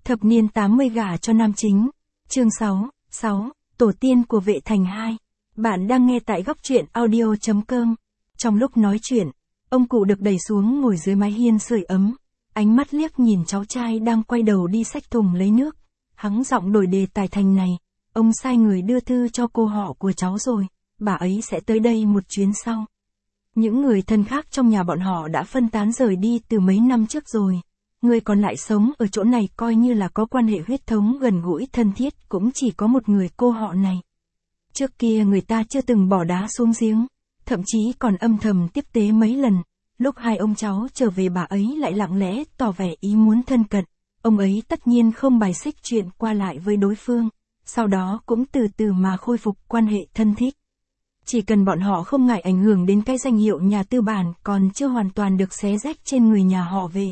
Thập niên 80 gả cho nam chính. Chương 6, Tổ tiên của Vệ Thành 2. Bạn đang nghe tại góc truyện audio.com. Trong lúc nói chuyện, ông cụ được đẩy xuống ngồi dưới mái hiên sưởi ấm. Ánh mắt liếc nhìn cháu trai đang quay đầu đi xách thùng lấy nước. Hắng giọng đổi đề tài thành này. Ông sai người đưa thư cho cô họ của cháu rồi, bà ấy sẽ tới đây một chuyến sau. Những người thân khác trong nhà bọn họ đã phân tán rời đi từ mấy năm trước rồi. Người còn lại sống ở chỗ này coi như là có quan hệ huyết thống gần gũi thân thiết cũng chỉ có một người cô họ này. Trước kia người ta chưa từng bỏ đá xuống giếng, thậm chí còn âm thầm tiếp tế mấy lần. Lúc hai ông cháu trở về bà ấy lại lặng lẽ tỏ vẻ ý muốn thân cận. Ông ấy tất nhiên không bài xích chuyện qua lại với đối phương, sau đó cũng từ từ mà khôi phục quan hệ thân thiết. Chỉ cần bọn họ không ngại ảnh hưởng đến cái danh hiệu nhà tư bản còn chưa hoàn toàn được xé rách trên người nhà họ về.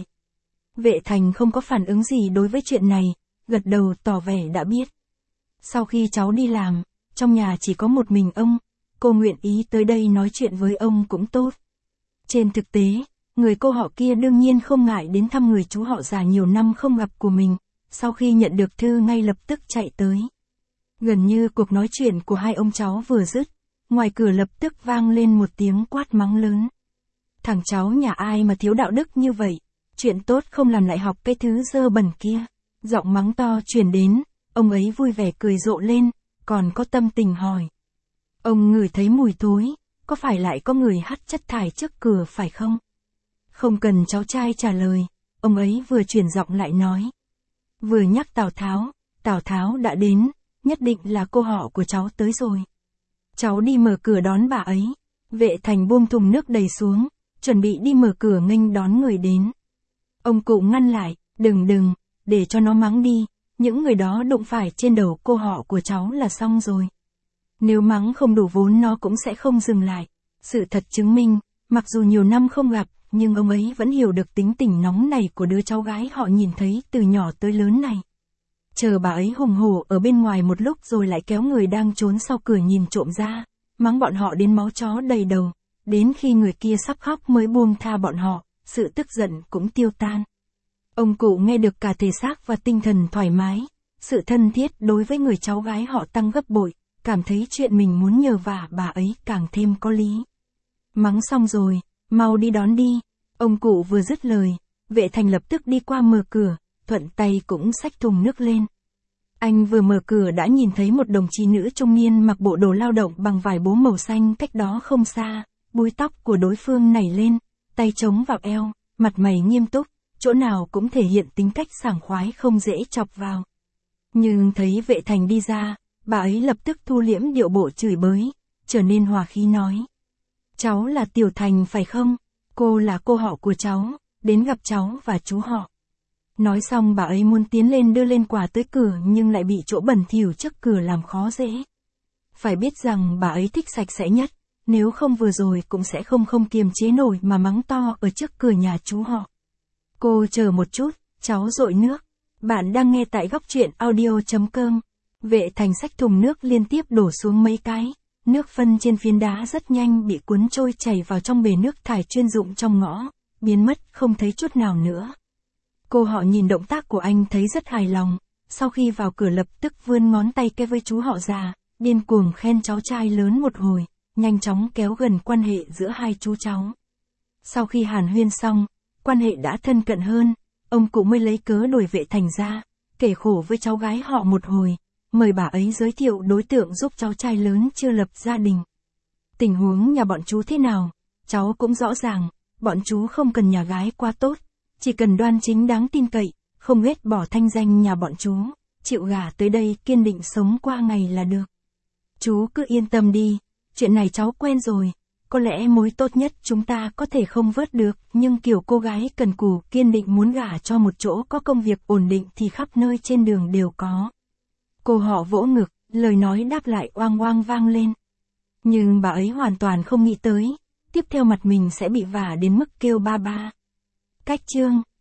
Vệ Thành không có phản ứng gì đối với chuyện này, gật đầu tỏ vẻ đã biết. Sau khi cháu đi làm, trong nhà chỉ có một mình ông, cô nguyện ý tới đây nói chuyện với ông cũng tốt. Trên thực tế, người cô họ kia đương nhiên không ngại đến thăm người chú họ già nhiều năm không gặp của mình, sau khi nhận được thư ngay lập tức chạy tới. Gần như cuộc nói chuyện của hai ông cháu vừa dứt, ngoài cửa lập tức vang lên một tiếng quát mắng lớn. Thằng cháu nhà ai mà thiếu đạo đức như vậy, chuyện tốt không làm lại học cái thứ dơ bẩn kia. Giọng mắng to truyền đến, ông ấy vui vẻ cười rộ lên, còn có tâm tình hỏi. Ông ngửi thấy mùi thối, có phải lại có người hắt chất thải trước cửa phải không? Không cần cháu trai trả lời, ông ấy vừa chuyển giọng lại nói. Vừa nhắc Tào Tháo đã đến, nhất định là cô họ của cháu tới rồi. Cháu đi mở cửa đón bà ấy. Vệ Thành buông thùng nước đầy xuống, chuẩn bị đi mở cửa nghênh đón người đến. Ông cụ ngăn lại, đừng, để cho nó mắng đi, những người đó đụng phải trên đầu cô họ của cháu là xong rồi. Nếu mắng không đủ vốn nó cũng sẽ không dừng lại. Sự thật chứng minh, mặc dù nhiều năm không gặp, nhưng ông ấy vẫn hiểu được tính tình nóng này của đứa cháu gái họ nhìn thấy từ nhỏ tới lớn này. Chờ bà ấy hùng hổ ở bên ngoài một lúc rồi lại kéo người đang trốn sau cửa nhìn trộm ra, mắng bọn họ đến máu chó đầy đầu, đến khi người kia sắp khóc mới buông tha bọn họ, sự tức giận cũng tiêu tan. Ông cụ nghe được cả thể xác và tinh thần thoải mái, sự thân thiết đối với người cháu gái họ tăng gấp bội, cảm thấy chuyện mình muốn nhờ vả bà ấy càng thêm có lý. Mắng xong rồi, mau đi đón đi. Ông cụ vừa dứt lời, Vệ Thành lập tức đi qua mở cửa, thuận tay cũng xách thùng nước lên. Anh vừa mở cửa đã nhìn thấy một đồng chí nữ trung niên mặc bộ đồ lao động bằng vải bố màu xanh cách đó không xa, búi tóc của đối phương nảy lên, tay chống vào eo, mặt mày nghiêm túc, chỗ nào cũng thể hiện tính cách sảng khoái không dễ chọc vào. Nhưng thấy Vệ Thành đi ra, bà ấy lập tức thu liễm điệu bộ chửi bới, trở nên hòa khí nói. Cháu là Tiểu Thành phải không? Cô là cô họ của cháu, đến gặp cháu và chú họ. Nói xong bà ấy muốn tiến lên đưa lên quà tới cửa nhưng lại bị chỗ bẩn thỉu trước cửa làm khó dễ. Phải biết rằng bà ấy thích sạch sẽ nhất, nếu không vừa rồi cũng sẽ không kiềm chế nổi mà mắng to ở trước cửa nhà chú họ. Cô chờ một chút, cháu dội nước. Bạn đang nghe tại góc truyện audio.com. Vệ Thành xách thùng nước liên tiếp đổ xuống mấy cái. Nước phân trên phiến đá rất nhanh bị cuốn trôi chảy vào trong bể nước thải chuyên dụng trong ngõ, biến mất không thấy chút nào nữa. Cô họ nhìn động tác của anh thấy rất hài lòng, sau khi vào cửa lập tức vươn ngón tay kêu với chú họ già, điên cuồng khen cháu trai lớn một hồi, nhanh chóng kéo gần quan hệ giữa hai chú cháu. Sau khi hàn huyên xong, quan hệ đã thân cận hơn, ông cụ mới lấy cớ đuổi Vệ Thành ra, kể khổ với cháu gái họ một hồi, mời bà ấy giới thiệu đối tượng giúp cháu trai lớn chưa lập gia đình. Tình huống nhà bọn chú thế nào, cháu cũng rõ ràng, bọn chú không cần nhà gái quá tốt, chỉ cần đoan chính đáng tin cậy, không ghét bỏ thanh danh nhà bọn chú, chịu gả tới đây kiên định sống qua ngày là được. Chú cứ yên tâm đi, chuyện này cháu quen rồi, có lẽ mối tốt nhất chúng ta có thể không vớt được, nhưng kiểu cô gái cần cù kiên định muốn gả cho một chỗ có công việc ổn định thì khắp nơi trên đường đều có. Cô họ vỗ ngực, lời nói đáp lại oang oang vang lên. Nhưng bà ấy hoàn toàn không nghĩ tới, tiếp theo mặt mình sẽ bị vả đến mức kêu ba ba. Cách chương